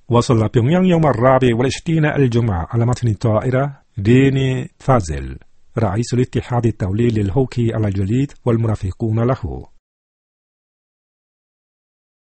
وصل بيونغيانغ يوم 24 الجمعة على متن الطائرة ديني فازل رئيس الاتحاد الدولي للهوكي على الجليد والمرافقون له.